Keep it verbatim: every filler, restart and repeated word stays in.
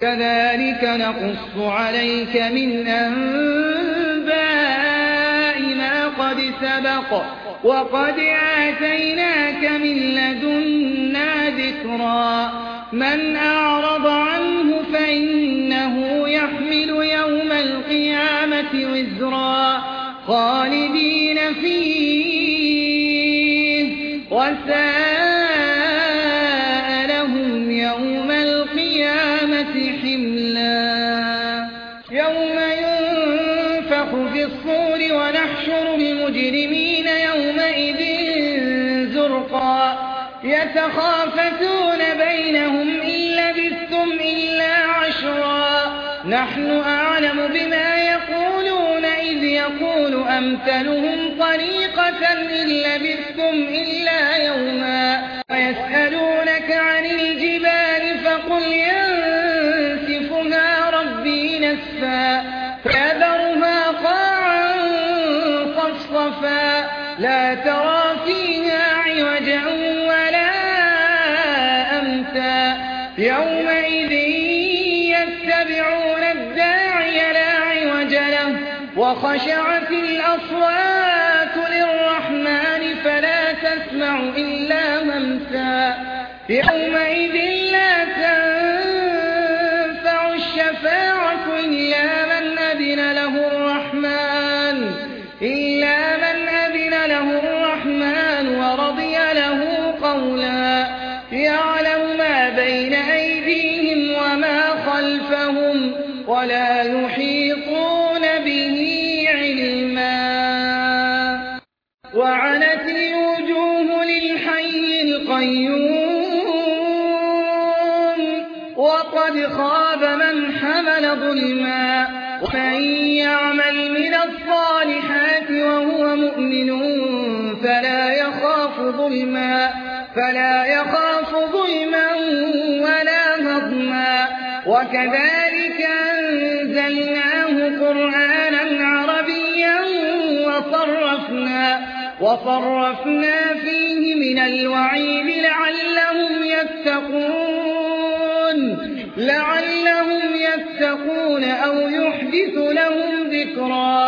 كذلك نقص عليك من أنباء ما قد سبق وقد آتيناك من لدنا ذكرا من أعرض عنه فإنه يحمل يوم القيامة وزرا خالدين فيه وساء لهم يوم القيامة حملا يوم ينفخ في الصور ونحشر المجرمين يومئذ زرقا يتخافتون بينهم إن لبثتم إلا عشرا نحن أعلم بما يقولون إذ يقول أمثلهم طريقة إن لبثتم إلا يوما ويسألونك عن الجبال فقل ينسفها ربي نسفا فيذرها قاعا صفصفا لا ترى فيها عوجا ولا أمتا يومئذ يتبعون الداعي لا عوج له وخشعت الأصوات للرحمن فلا تسمع إلا همسا يومئذ لا تنفع الشفاعة إلا من أذن له الرحمن إلا من أذن له الرحمن ورضي له قولا يعلم ما بين أيديهم وما خلفهم ولا يحيطون به علما وعنت الوجوه للحي القيوم وقد خاب من حمل ظلما ومن يعمل من الصالحات وهو مؤمن فلا يخاف ظلما فلا يخاف ظلما ولا هضما وكذلك أنزلناه قرآنا عربيا وصرفنا وصرفنا فيه من الوعيد لعلهم يتقون لعلهم يتقون أو يحدث لهم ذكرا